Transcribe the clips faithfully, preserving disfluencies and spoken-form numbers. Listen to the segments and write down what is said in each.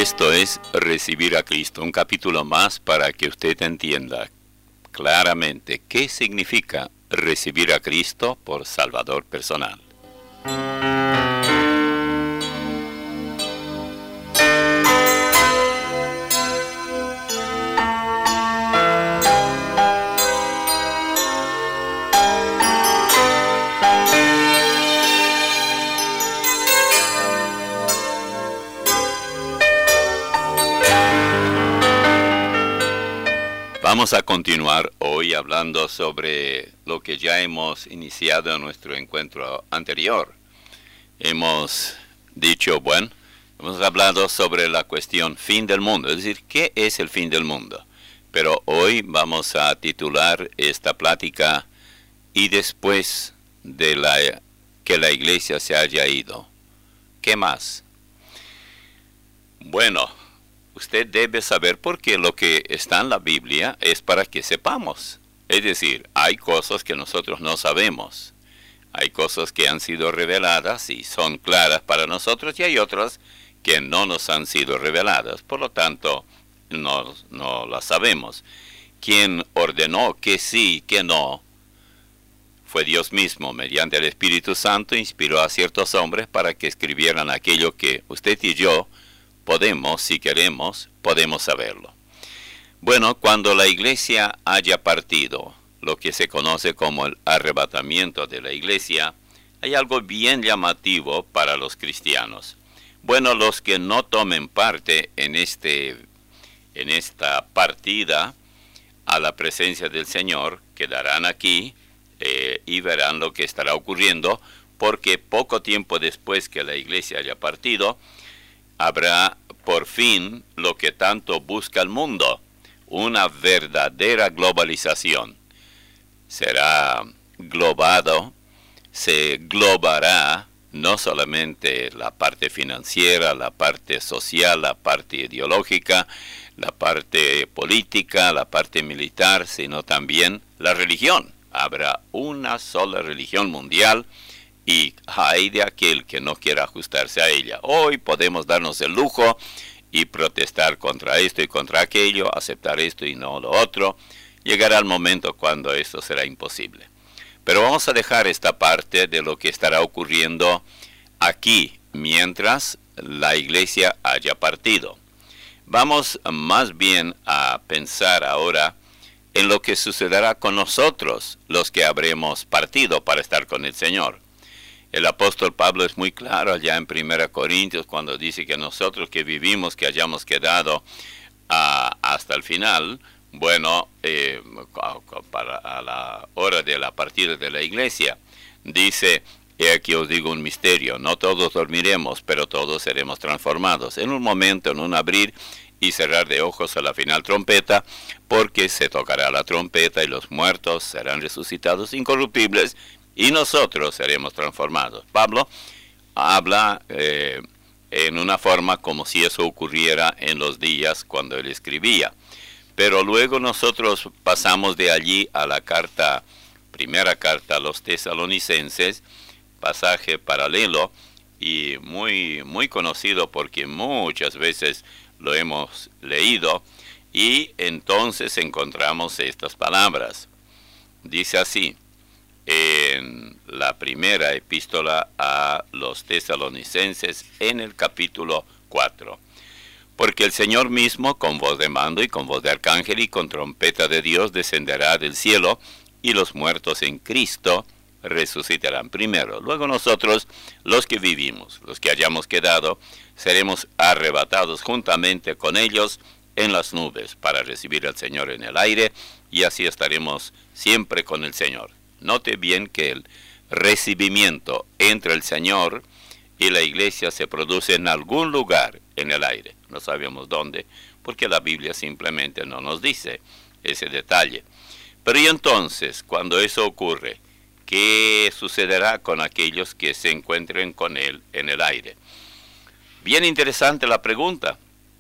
Esto es Recibir a Cristo, un capítulo más para que usted entienda claramente qué significa recibir a Cristo por Salvador personal. Vamos a continuar hoy hablando sobre lo que ya hemos iniciado en nuestro encuentro anterior. Hemos dicho, bueno, hemos hablado sobre la cuestión fin del mundo, es decir, ¿qué es el fin del mundo? Pero hoy vamos a titular esta plática y después de la, que la iglesia se haya ido. ¿Qué más? Bueno, usted debe saber porque lo que está en la Biblia es para que sepamos. Es decir, hay cosas que nosotros no sabemos. Hay cosas que han sido reveladas y son claras para nosotros y hay otras que no nos han sido reveladas. Por lo tanto, no, no las sabemos. Quien ordenó que sí, que no, fue Dios mismo. Mediante el Espíritu Santo inspiró a ciertos hombres para que escribieran aquello que usted y yo podemos, si queremos, podemos saberlo. Bueno, cuando la iglesia haya partido, lo que se conoce como el arrebatamiento de la iglesia, hay algo bien llamativo para los cristianos. Bueno, los que no tomen parte en, este, en esta partida a la presencia del Señor, quedarán aquí eh, y verán lo que estará ocurriendo, porque poco tiempo después que la iglesia haya partido, habrá por fin lo que tanto busca el mundo, una verdadera globalización. Será globado, se globará no solamente la parte financiera, la parte social, la parte ideológica, la parte política, la parte militar, sino también la religión. Habrá una sola religión mundial y hay de aquel que no quiera ajustarse a ella. Hoy podemos darnos el lujo y protestar contra esto y contra aquello, aceptar esto y no lo otro. Llegará el momento cuando esto será imposible. Pero vamos a dejar esta parte de lo que estará ocurriendo aquí mientras la iglesia haya partido. Vamos más bien a pensar ahora en lo que sucederá con nosotros, los que habremos partido para estar con el Señor. El apóstol Pablo es muy claro allá en primera Corintios cuando dice que nosotros que vivimos, que hayamos quedado uh, hasta el final, bueno, eh, para a la hora de la partida de la iglesia, dice, he aquí os digo un misterio, no todos dormiremos, pero todos seremos transformados. En un momento, en un abrir y cerrar de ojos a la final trompeta, porque se tocará la trompeta y los muertos serán resucitados incorruptibles, y nosotros seremos transformados. Pablo habla eh, en una forma como si eso ocurriera en los días cuando él escribía. Pero luego nosotros pasamos de allí a la carta, primera carta a los tesalonicenses, pasaje paralelo y muy, muy conocido porque muchas veces lo hemos leído, y entonces encontramos estas palabras. Dice así, en la primera epístola a los tesalonicenses, en el capítulo cuatro. Porque el Señor mismo, con voz de mando y con voz de arcángel y con trompeta de Dios, descenderá del cielo, y los muertos en Cristo resucitarán primero. Luego nosotros, los que vivimos, los que hayamos quedado, seremos arrebatados juntamente con ellos en las nubes para recibir al Señor en el aire, y así estaremos siempre con el Señor. Note bien que el recibimiento entre el Señor y la iglesia se produce en algún lugar en el aire. No sabemos dónde, porque la Biblia simplemente no nos dice ese detalle. Pero y entonces, cuando eso ocurre, ¿qué sucederá con aquellos que se encuentren con Él en el aire? Bien interesante la pregunta,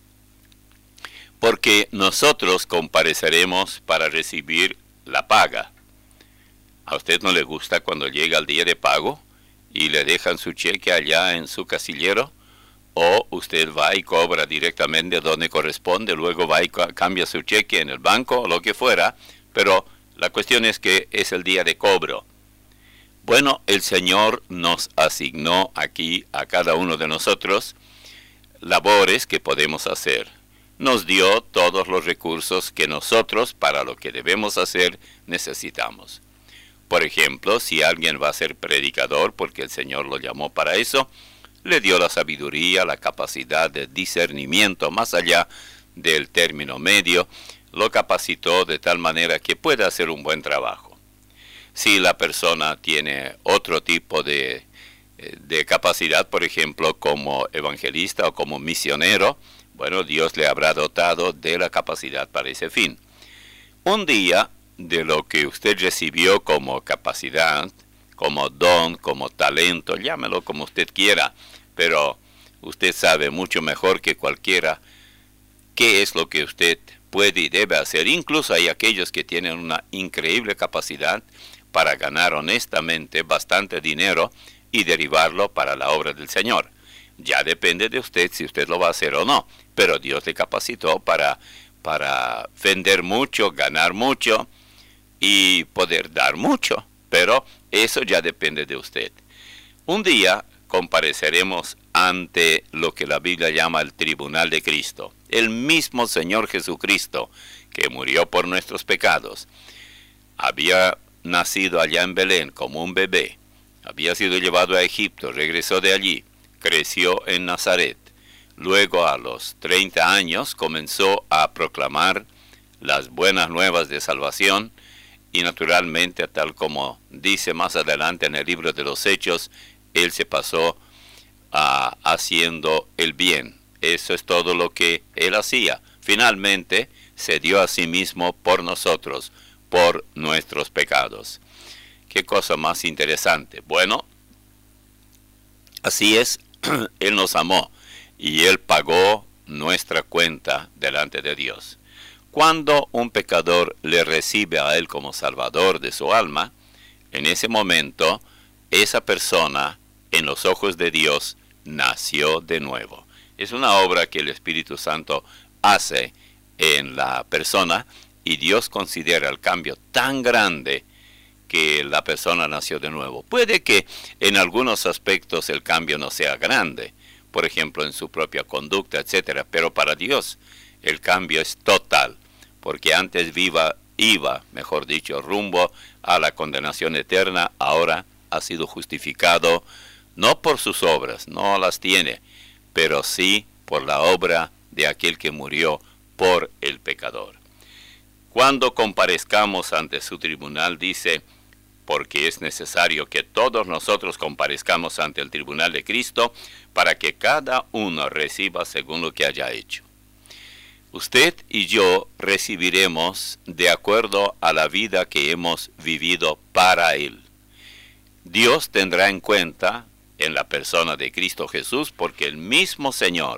porque nosotros compareceremos para recibir la paga. ¿A usted no le gusta cuando llega el día de pago y le dejan su cheque allá en su casillero? o usted va y cobra directamente donde corresponde, luego va y cambia su cheque en el banco o lo que fuera, pero la cuestión es que es el día de cobro. Bueno, el Señor nos asignó aquí a cada uno de nosotros labores que podemos hacer. Nos dio todos los recursos que nosotros, para lo que debemos hacer, necesitamos. Por ejemplo, si alguien va a ser predicador, porque el Señor lo llamó para eso, le dio la sabiduría, la capacidad de discernimiento más allá del término medio, lo capacitó de tal manera que pueda hacer un buen trabajo. Si la persona tiene otro tipo de, de capacidad, por ejemplo, como evangelista o como misionero, bueno, Dios le habrá dotado de la capacidad para ese fin. Un día, de lo que usted recibió como capacidad, como don, como talento, llámelo como usted quiera, pero usted sabe mucho mejor que cualquiera qué es lo que usted puede y debe hacer. Incluso hay aquellos que tienen una increíble capacidad para ganar honestamente bastante dinero y derivarlo para la obra del Señor. Ya depende de usted si usted lo va a hacer o no, pero Dios le capacitó para, para vender mucho, ganar mucho y poder dar mucho, pero eso ya depende de usted. Un día compareceremos ante lo que la Biblia llama el tribunal de Cristo. El mismo Señor Jesucristo, que murió por nuestros pecados, había nacido allá en Belén como un bebé, había sido llevado a Egipto, regresó de allí, creció en Nazaret. Luego, a los treinta años, comenzó a proclamar las buenas nuevas de salvación y naturalmente, tal como dice más adelante en el libro de los Hechos, él se pasó a, haciendo el bien. Eso es todo lo que él hacía. Finalmente, se dio a sí mismo por nosotros, por nuestros pecados. Qué cosa más interesante. Bueno, así es, él nos amó y él pagó nuestra cuenta delante de Dios. Cuando un pecador le recibe a él como salvador de su alma, en ese momento, esa persona, en los ojos de Dios, nació de nuevo. Es una obra que el Espíritu Santo hace en la persona y Dios considera el cambio tan grande que la persona nació de nuevo. Puede que en algunos aspectos el cambio no sea grande, por ejemplo en su propia conducta, etcétera, pero para Dios el cambio es total, porque antes viva, iba, mejor dicho, rumbo a la condenación eterna, ahora ha sido justificado no por sus obras, no las tiene, pero sí por la obra de aquel que murió por el pecador. Cuando comparezcamos ante su tribunal, dice, porque es necesario que todos nosotros comparezcamos ante el tribunal de Cristo para que cada uno reciba según lo que haya hecho. Usted y yo recibiremos de acuerdo a la vida que hemos vivido para Él. Dios tendrá en cuenta en la persona de Cristo Jesús, porque el mismo Señor,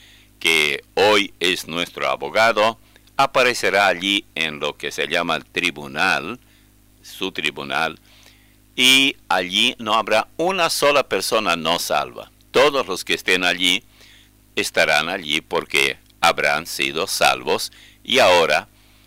que hoy es nuestro abogado, aparecerá allí en lo que se llama el tribunal, su tribunal, y allí no habrá una sola persona no salva. Todos los que estén allí estarán allí porque habrán sido salvos y ahora,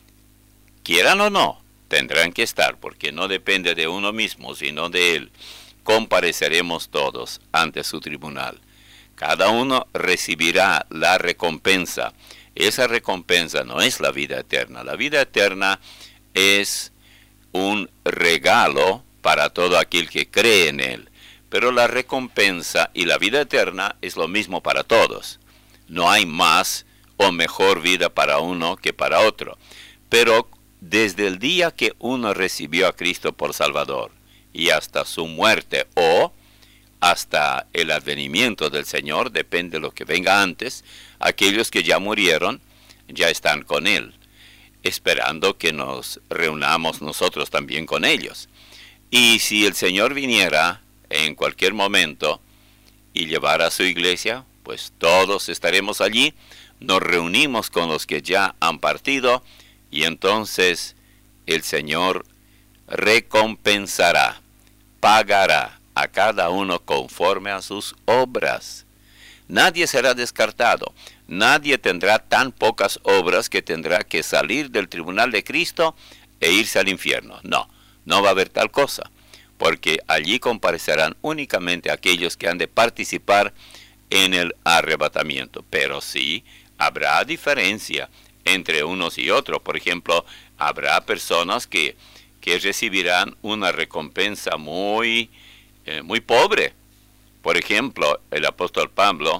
quieran o no, tendrán que estar porque no depende de uno mismo, sino de Él. Compareceremos todos ante su tribunal. Cada uno recibirá la recompensa. Esa recompensa no es la vida eterna. La vida eterna es un regalo para todo aquel que cree en Él. Pero la recompensa y la vida eterna es lo mismo para todos. No hay más o mejor vida para uno que para otro. Pero desde el día que uno recibió a Cristo por Salvador y hasta su muerte o hasta el advenimiento del Señor, depende de lo que venga antes, aquellos que ya murieron ya están con Él, esperando que nos reunamos nosotros también con ellos. Y si el Señor viniera en cualquier momento y llevara a su iglesia, pues todos estaremos allí, nos reunimos con los que ya han partido y entonces el Señor recompensará, pagará a cada uno conforme a sus obras. Nadie será descartado. Nadie tendrá tan pocas obras que tendrá que salir del tribunal de Cristo e irse al infierno. No, no va a haber tal cosa, porque allí comparecerán únicamente aquellos que han de participar en el arrebatamiento. Pero sí, habrá diferencia entre unos y otros. Por ejemplo, habrá personas que, que recibirán una recompensa muy, eh, muy pobre. Por ejemplo, el apóstol Pablo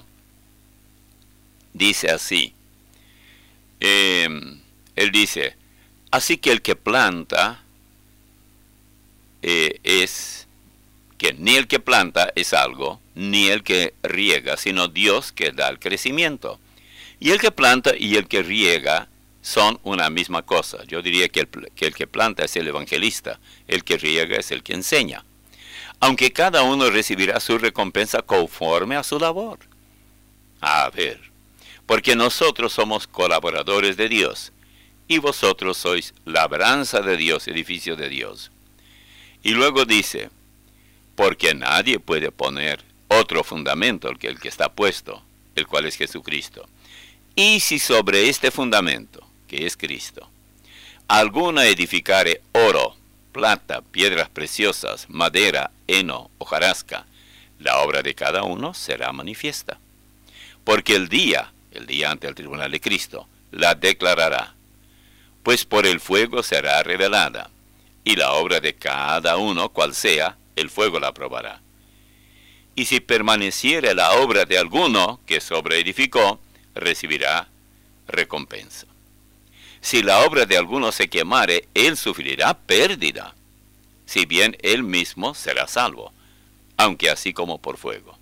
dice así, eh, él dice, así que el que planta eh, es que ni el que planta es algo, ni el que riega, sino Dios que da el crecimiento. Y el que planta y el que riega son una misma cosa. Yo diría que el, que el que planta es el evangelista, el que riega es el que enseña. Aunque cada uno recibirá su recompensa conforme a su labor. A ver, porque nosotros somos colaboradores de Dios, y vosotros sois labranza de Dios, edificio de Dios. Y luego dice, porque nadie puede poner otro fundamento que el que está puesto, el cual es Jesucristo. Y si sobre este fundamento, que es Cristo, alguna edificare oro, plata, piedras preciosas, madera, heno, hojarasca, la obra de cada uno será manifiesta. Porque el día, el día ante el tribunal de Cristo, la declarará, pues por el fuego será revelada, y la obra de cada uno, cual sea, el fuego la probará. Y si permaneciere la obra de alguno que sobreedificó, recibirá recompensa. Si la obra de alguno se quemare, él sufrirá pérdida, si bien él mismo será salvo, aunque así como por fuego.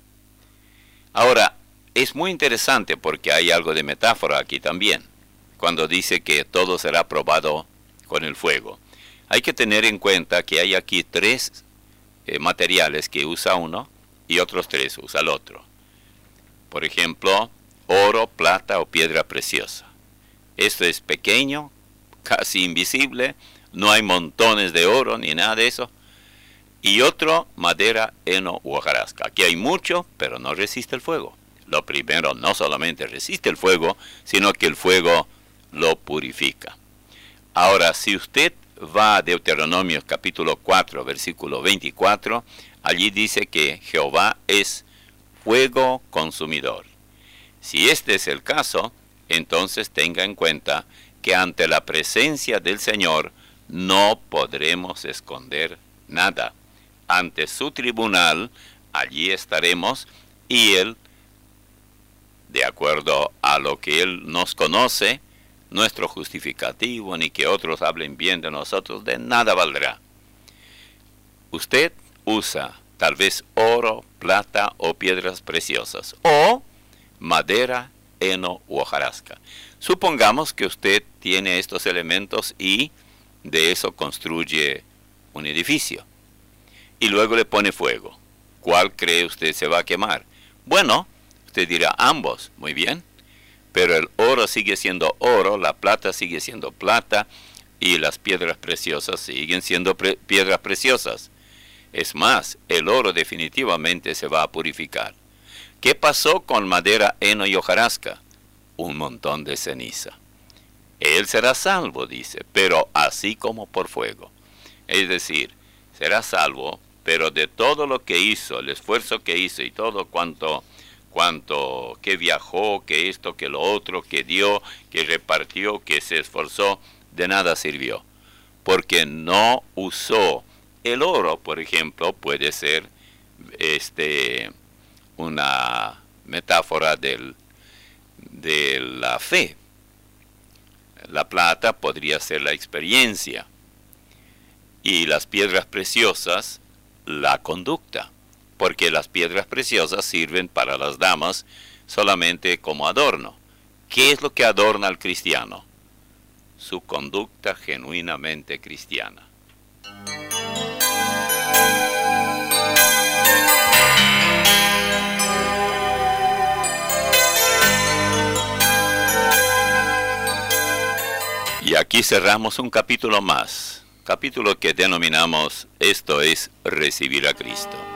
Ahora, es muy interesante porque hay algo de metáfora aquí también, cuando dice que todo será probado con el fuego. Hay que tener en cuenta que hay aquí tres eh, materiales que usa uno y otros tres usa el otro. Por ejemplo, oro, plata o piedra preciosa. Esto es pequeño, casi invisible, no hay montones de oro ni nada de eso. Y otro, madera, heno u hojarasca. Aquí hay mucho, pero no resiste el fuego. Lo primero, no solamente resiste el fuego, sino que el fuego lo purifica. Ahora, si usted va a Deuteronomio capítulo cuatro, versículo veinticuatro, allí dice que Jehová es fuego consumidor. Si este es el caso, entonces tenga en cuenta que ante la presencia del Señor no podremos esconder nada. Ante su tribunal, allí estaremos y Él, de acuerdo a lo que Él nos conoce, nuestro justificativo, ni que otros hablen bien de nosotros, de nada valdrá. Usted usa tal vez oro, plata o piedras preciosas, o madera, heno u hojarasca. Supongamos que usted tiene estos elementos y de eso construye un edificio. Y luego le pone fuego. ¿Cuál cree usted se va a quemar? Bueno, usted dirá ambos, muy bien. Pero el oro sigue siendo oro, la plata sigue siendo plata y las piedras preciosas siguen siendo pre- piedras preciosas. Es más, el oro definitivamente se va a purificar. ¿Qué pasó con madera, heno y hojarasca? Un montón de ceniza. Él será salvo, dice, pero así como por fuego. Es decir, será salvo, pero de todo lo que hizo, el esfuerzo que hizo y todo cuanto, cuanto que viajó, que esto, que lo otro, que dio, que repartió, que se esforzó, de nada sirvió. Porque no usó el oro, por ejemplo, puede ser este, una metáfora del, de la fe. La plata podría ser la experiencia y las piedras preciosas la conducta, porque las piedras preciosas sirven para las damas solamente como adorno. ¿Qué es lo que adorna al cristiano? Su conducta genuinamente cristiana. Y aquí cerramos un capítulo más, capítulo que denominamos Esto es recibir a Cristo.